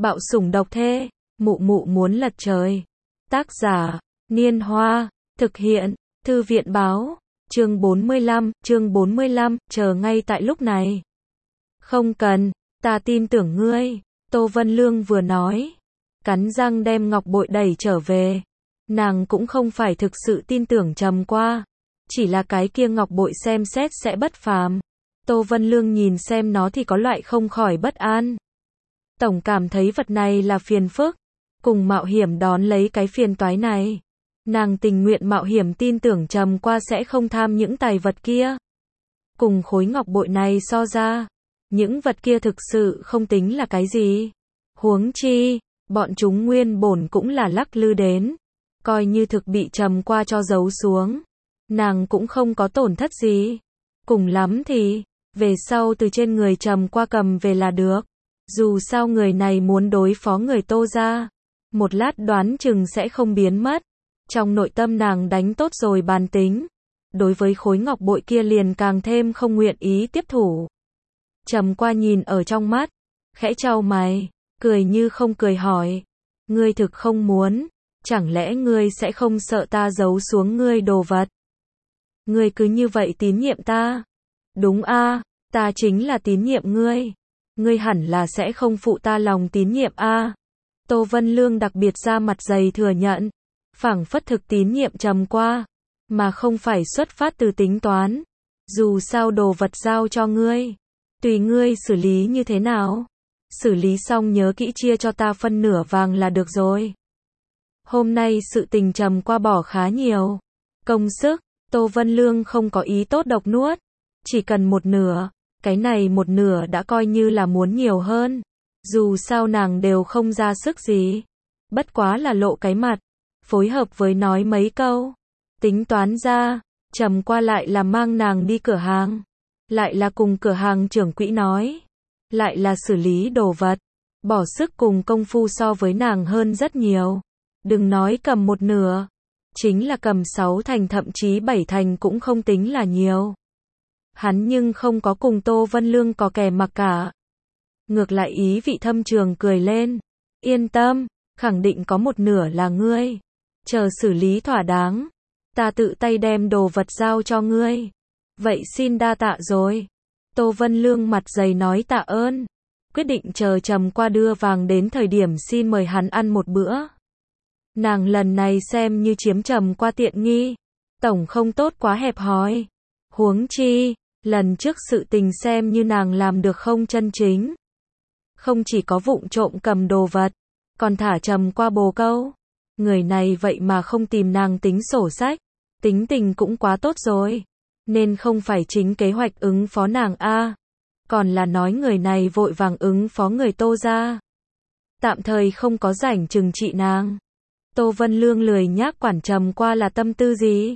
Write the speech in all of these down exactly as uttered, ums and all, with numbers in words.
Bạo sủng độc thê, mụ mụ muốn lật trời. Tác giả, Niên Hoa, thực hiện, Thư viện Báo, chương bốn mươi lăm, chương bốn mươi lăm, chờ ngay tại lúc này. Không cần, ta tin tưởng ngươi, Tô Vân Lương vừa nói, cắn răng đem ngọc bội đẩy trở về. Nàng cũng không phải thực sự tin tưởng Trầm Qua, chỉ là cái kia ngọc bội xem xét sẽ bất phàm. Tô Vân Lương nhìn xem nó thì có loại không khỏi bất an. Tổng cảm thấy vật này là phiền phức, cùng mạo hiểm đón lấy cái phiền toái này. Nàng tình nguyện mạo hiểm tin tưởng Trầm Qua sẽ không tham những tài vật kia. Cùng khối ngọc bội này so ra, những vật kia thực sự không tính là cái gì. Huống chi, bọn chúng nguyên bổn cũng là lắc lư đến. Coi như thực bị Trầm Qua cho giấu xuống, nàng cũng không có tổn thất gì. Cùng lắm thì, về sau từ trên người Trầm Qua cầm về là được. Dù sao người này muốn đối phó người Tô gia, một lát đoán chừng sẽ không biến mất. Trong nội tâm nàng đánh tốt rồi bàn tính. Đối với khối ngọc bội kia liền càng thêm không nguyện ý tiếp thủ. Trầm Qua nhìn ở trong mắt, khẽ chau mày, cười như không cười hỏi. Ngươi thực không muốn, chẳng lẽ ngươi sẽ không sợ ta giấu xuống ngươi đồ vật? Ngươi cứ như vậy tín nhiệm ta? Đúng a, ta chính là tín nhiệm ngươi. Ngươi hẳn là sẽ không phụ ta lòng tín nhiệm a. Tô Vân Lương đặc biệt ra mặt dày thừa nhận, phảng phất thực tín nhiệm Trầm Qua, mà không phải xuất phát từ tính toán. Dù sao đồ vật giao cho ngươi, tùy ngươi xử lý như thế nào. Xử lý xong nhớ kỹ chia cho ta phân nửa vàng là được rồi. Hôm nay sự tình Trầm Qua bỏ khá nhiều công sức, Tô Vân Lương không có ý tốt độc nuốt, chỉ cần một nửa. Cái này một nửa đã coi như là muốn nhiều hơn. Dù sao nàng đều không ra sức gì. Bất quá là lộ cái mặt, phối hợp với nói mấy câu. Tính toán ra, Trầm Qua lại là mang nàng đi cửa hàng. Lại là cùng cửa hàng trưởng quỹ nói. Lại là xử lý đồ vật. Bỏ sức cùng công phu so với nàng hơn rất nhiều. Đừng nói cầm một nửa. Chính là cầm sáu thành thậm chí bảy thành cũng không tính là nhiều. Hắn nhưng không có cùng Tô Vân Lương có kẻ mặc cả. Ngược lại ý vị thâm trường cười lên. Yên tâm, khẳng định có một nửa là ngươi. Chờ xử lý thỏa đáng, ta tự tay đem đồ vật giao cho ngươi. Vậy xin đa tạ rồi. Tô Vân Lương mặt dày nói tạ ơn. Quyết định chờ Trầm Qua đưa vàng đến thời điểm xin mời hắn ăn một bữa. Nàng lần này xem như chiếm Trầm Qua tiện nghi. Tổng không tốt quá hẹp hòi. Huống chi, lần trước sự tình xem như nàng làm được không chân chính. Không chỉ có vụng trộm cầm đồ vật, còn thả Trầm Qua bồ câu. Người này vậy mà không tìm nàng tính sổ sách. Tính tình cũng quá tốt rồi. Nên không phải chính kế hoạch ứng phó nàng a, còn là nói người này vội vàng ứng phó người Tô gia. Tạm thời không có rảnh trừng trị nàng. Tô Vân Lương lười nhác quản Trầm Qua là tâm tư gì.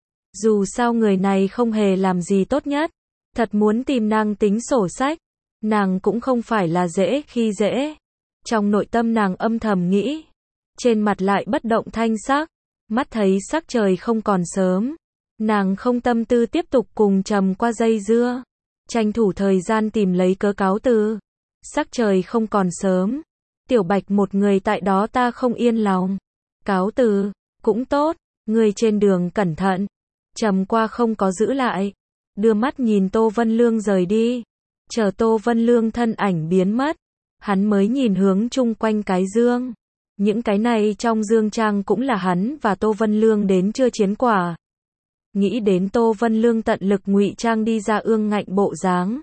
Dù sao người này không hề làm gì tốt nhất. Thật muốn tìm nàng tính sổ sách, nàng cũng không phải là dễ khi dễ. Trong nội tâm nàng âm thầm nghĩ, trên mặt lại bất động thanh sắc, mắt thấy sắc trời không còn sớm. Nàng không tâm tư tiếp tục cùng Trầm Qua dây dưa, tranh thủ thời gian tìm lấy cớ cáo từ. Sắc trời không còn sớm, Tiểu Bạch một người tại đó ta không yên lòng. Cáo từ, cũng tốt, người trên đường cẩn thận. Trầm Qua không có giữ lại, đưa mắt nhìn Tô Vân Lương rời đi. Chờ Tô Vân Lương thân ảnh biến mất, hắn mới nhìn hướng chung quanh cái dương. Những cái này trong dương trang cũng là hắn và Tô Vân Lương đến chưa chiến quả. Nghĩ đến Tô Vân Lương tận lực ngụy trang đi ra ương ngạnh bộ dáng,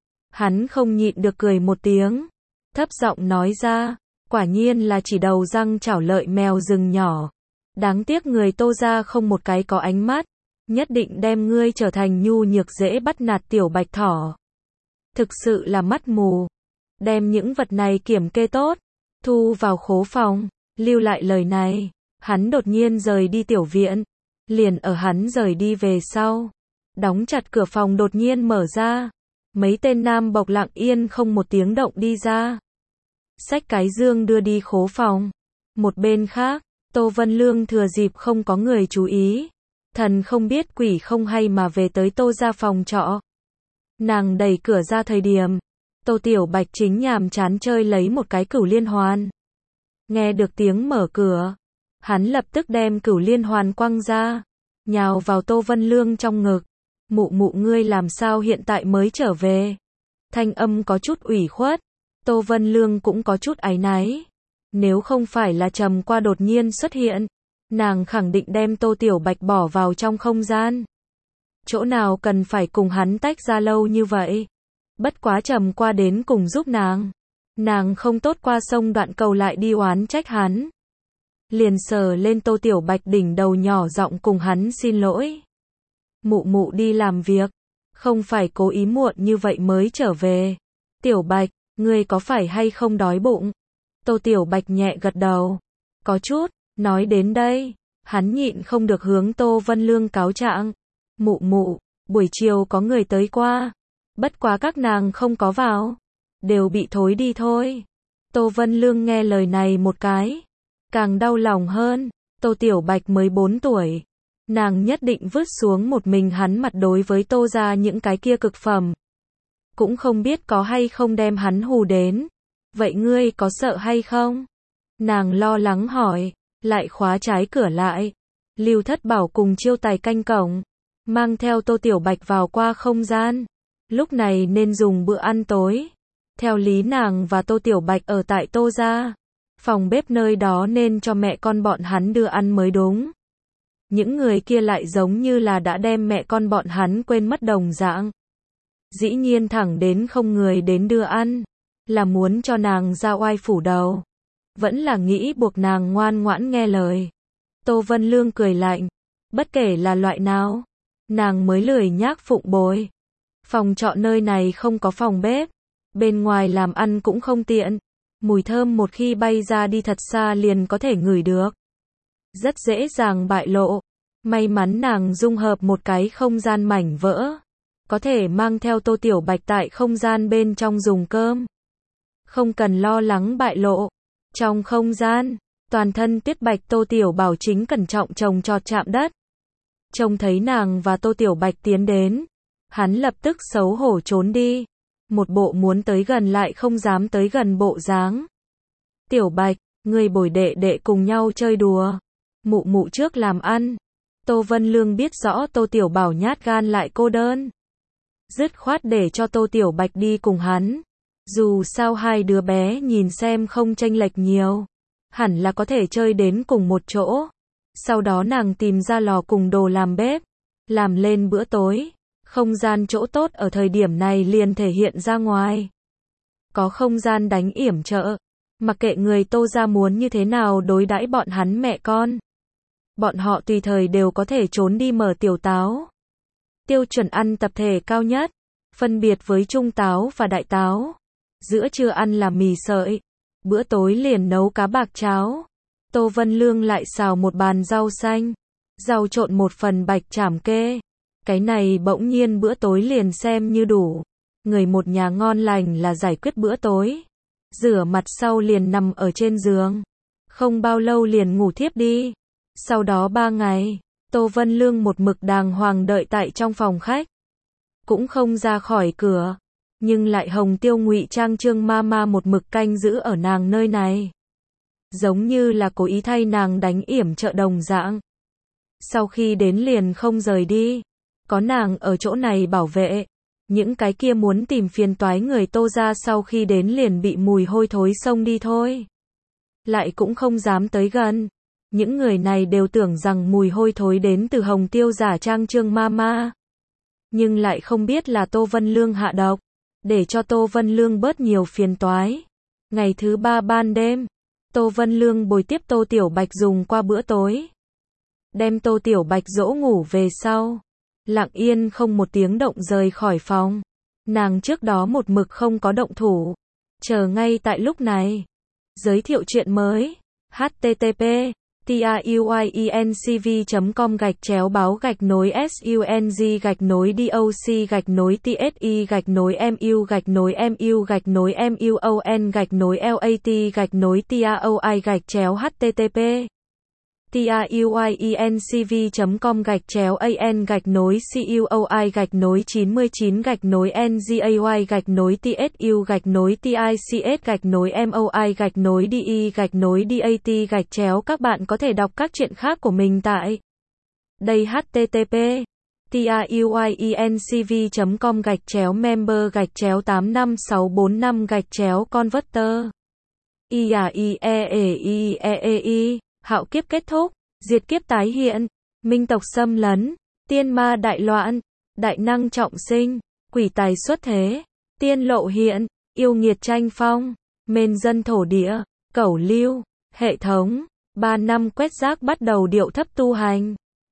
hắn không nhịn được cười một tiếng, thấp giọng nói ra, quả nhiên là chỉ đầu răng chảo lợi mèo rừng nhỏ. Đáng tiếc người Tô gia không một cái có ánh mắt, nhất định đem ngươi trở thành nhu nhược dễ bắt nạt tiểu bạch thỏ. Thực sự là mắt mù. Đem những vật này kiểm kê tốt, thu vào khố phòng, lưu lại lời này. Hắn đột nhiên rời đi tiểu viện. Liền ở hắn rời đi về sau, đóng chặt cửa phòng đột nhiên mở ra. Mấy tên nam bộc lặng yên không một tiếng động đi ra. Xách cái dương đưa đi khố phòng. Một bên khác, Tô Vân Lương thừa dịp không có người chú ý, thần không biết quỷ không hay mà về tới Tô gia phòng trọ. Nàng đẩy cửa ra thời điểm, Tô Tiểu Bạch chính nhàm chán chơi lấy một cái cửu liên hoàn. Nghe được tiếng mở cửa, hắn lập tức đem cửu liên hoàn quăng ra, nhào vào Tô Vân Lương trong ngực. Mụ mụ ngươi làm sao hiện tại mới trở về? Thanh âm có chút ủy khuất, Tô Vân Lương cũng có chút áy náy. Nếu không phải là Trầm Qua đột nhiên xuất hiện, nàng khẳng định đem Tô Tiểu Bạch bỏ vào trong không gian. Chỗ nào cần phải cùng hắn tách ra lâu như vậy? Bất quá Trầm Qua đến cùng giúp nàng. Nàng không tốt qua sông Đoạn Cầu lại đi oán trách hắn. Liền sờ lên Tô Tiểu Bạch đỉnh đầu nhỏ giọng cùng hắn xin lỗi. Mụ mụ đi làm việc, không phải cố ý muộn như vậy mới trở về. Tiểu Bạch, ngươi có phải hay không đói bụng? Tô Tiểu Bạch nhẹ gật đầu. Có chút, nói đến đây, hắn nhịn không được hướng Tô Vân Lương cáo trạng. Mụ mụ, buổi chiều có người tới qua. Bất quá các nàng không có vào. Đều bị thối đi thôi. Tô Vân Lương nghe lời này một cái. Càng đau lòng hơn. Tô Tiểu Bạch mới bốn tuổi. Nàng nhất định vứt xuống một mình hắn mặt đối với Tô gia những cái kia cực phẩm. Cũng không biết có hay không đem hắn hù đến. Vậy ngươi có sợ hay không? Nàng lo lắng hỏi. Lại khóa trái cửa lại. Lưu Thất Bảo cùng Chiêu Tài canh cổng. Mang theo Tô Tiểu Bạch vào qua không gian. Lúc này nên dùng bữa ăn tối. Theo lý nàng và Tô Tiểu Bạch ở tại Tô gia. Phòng bếp nơi đó nên cho mẹ con bọn hắn đưa ăn mới đúng. Những người kia lại giống như là đã đem mẹ con bọn hắn quên mất đồng dạng. Dĩ nhiên thẳng đến không người đến đưa ăn. Là muốn cho nàng ra oai phủ đầu. Vẫn là nghĩ buộc nàng ngoan ngoãn nghe lời. Tô Vân Lương cười lạnh. Bất kể là loại nào, nàng mới lười nhác phụng bồi. Phòng trọ nơi này không có phòng bếp. Bên ngoài làm ăn cũng không tiện. Mùi thơm một khi bay ra đi thật xa liền có thể ngửi được. Rất dễ dàng bại lộ. May mắn nàng dung hợp một cái không gian mảnh vỡ. Có thể mang theo Tô Tiểu Bạch tại không gian bên trong dùng cơm. Không cần lo lắng bại lộ. Trong không gian, toàn thân tuyết bạch Tô Tiểu Bảo chính cẩn trọng trồng trọt chạm đất. Trông thấy nàng và Tô Tiểu Bạch tiến đến. Hắn lập tức xấu hổ trốn đi. Một bộ muốn tới gần lại không dám tới gần bộ dáng. Tiểu Bạch, ngươi bồi đệ đệ cùng nhau chơi đùa. Mụ mụ trước làm ăn. Tô Vân Lương biết rõ Tô Tiểu Bảo nhát gan lại cô đơn. Dứt khoát để cho Tô Tiểu Bạch đi cùng hắn. Dù sao hai đứa bé nhìn xem không chênh lệch nhiều. Hẳn là có thể chơi đến cùng một chỗ. Sau đó nàng tìm ra lò cùng đồ làm bếp. Làm lên bữa tối. Không gian chỗ tốt ở thời điểm này liền thể hiện ra ngoài. Có không gian đánh yểm trợ. Mặc kệ người Tô gia muốn như thế nào đối đãi bọn hắn mẹ con. Bọn họ tùy thời đều có thể trốn đi mở tiểu táo. Tiêu chuẩn ăn tập thể cao nhất. Phân biệt với trung táo và đại táo. Giữa trưa ăn là mì sợi. Bữa tối liền nấu cá bạc cháo. Tô Vân Lương lại xào một bàn rau xanh. Rau trộn một phần bạch chảm kê. Cái này bỗng nhiên bữa tối liền xem như đủ. Người một nhà ngon lành là giải quyết bữa tối. Rửa mặt sau liền nằm ở trên giường. Không bao lâu liền ngủ thiếp đi. Sau đó ba ngày, Tô Vân Lương một mực đàng hoàng đợi tại trong phòng khách. Cũng không ra khỏi cửa. Nhưng lại Hồng Tiêu ngụy trang Trương Mama một mực canh giữ ở nàng nơi này. Giống như là cố ý thay nàng đánh yểm trợ đồng dạng. Sau khi đến liền không rời đi. Có nàng ở chỗ này bảo vệ. Những cái kia muốn tìm phiền toái người Tô gia sau khi đến liền bị mùi hôi thối xông đi thôi. Lại cũng không dám tới gần. Những người này đều tưởng rằng mùi hôi thối đến từ Hồng Tiêu giả trang Trương Mama. Nhưng lại không biết là Tô Vân Lương hạ độc. Để cho Tô Vân Lương bớt nhiều phiền toái. Ngày thứ ba ban đêm, Tô Vân Lương bồi tiếp Tô Tiểu Bạch dùng qua bữa tối. Đem Tô Tiểu Bạch dỗ ngủ về sau. Lặng yên không một tiếng động rời khỏi phòng. Nàng trước đó một mực không có động thủ. Chờ ngay tại lúc này. Giới thiệu chuyện mới. H T T P truyencv chấm com gạch chéo báo gạch nối sung gạch nối doc gạch nối tsi gạch nối mu gạch nối mu gạch nối muon gạch nối lat gạch nối taoi gạch chéo http tiuyencv.com gạch chéo an gạch nối coi gạch nối chín mươi chín gạch nối ngay gạch nối tsu gạch nối tics gạch nối moi gạch nối de gạch nối dat gạch chéo. Các bạn có thể đọc các chuyện khác của mình tại đây. http tiuyencv.com gạch chéo member gạch chéo tám năm sáu bốn năm gạch chéo converter iaieeei. Hạo kiếp kết thúc, diệt kiếp tái hiện, minh tộc xâm lấn, tiên ma đại loạn, đại năng trọng sinh, quỷ tài xuất thế, tiên lộ hiện, yêu nghiệt tranh phong, mên dân thổ địa, cẩu lưu, hệ thống, ba năm quét rác bắt đầu điệu thấp tu hành.